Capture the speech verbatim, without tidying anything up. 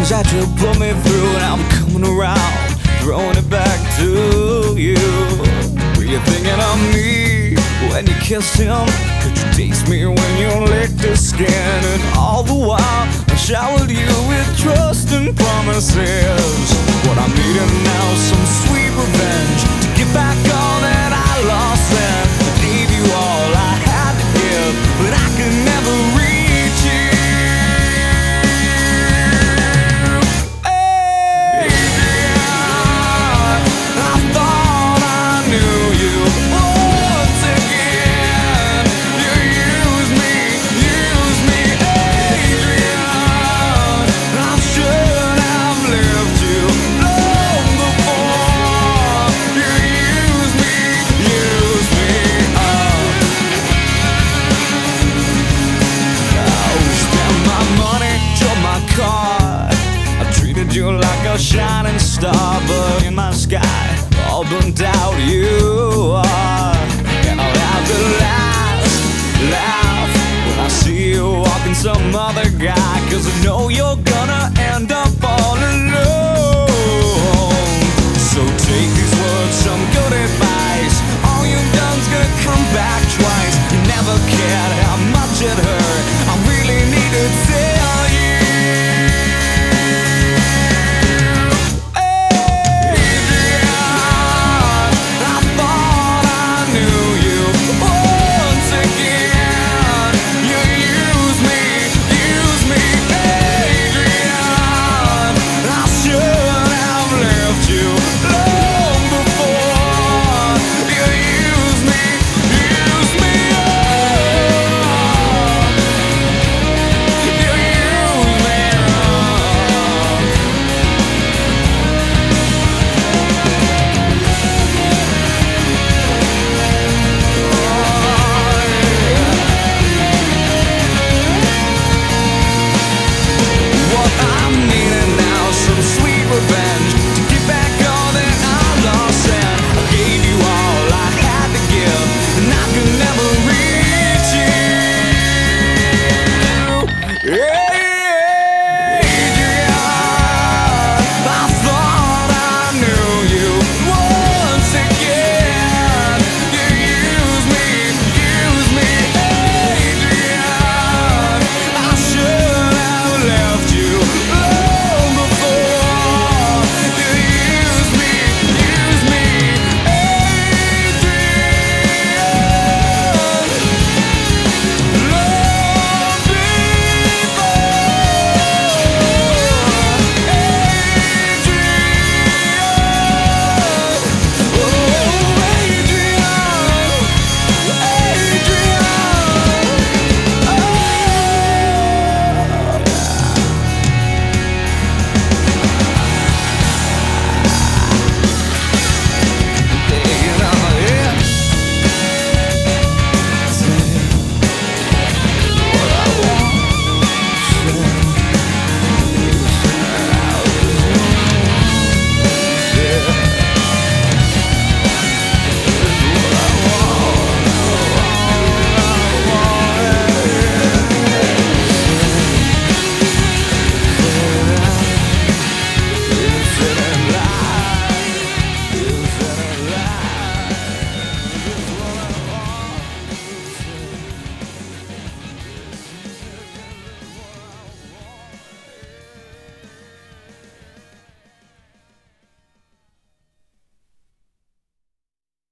tried to pull me through, and I'm coming around, throwing it back to you. Were you thinking of me when you kissed him? Could you taste me when you licked his skin? And all the while I showered you with trust and promises. What I'm needing now is some sweet revenge to get back all that I lost then. I gave you all I had to give, but I could never reach you. You like a shining star, but in my sky, all burnt out you are. And I'll have the last laugh when I see you walking some other guy, 'cause I know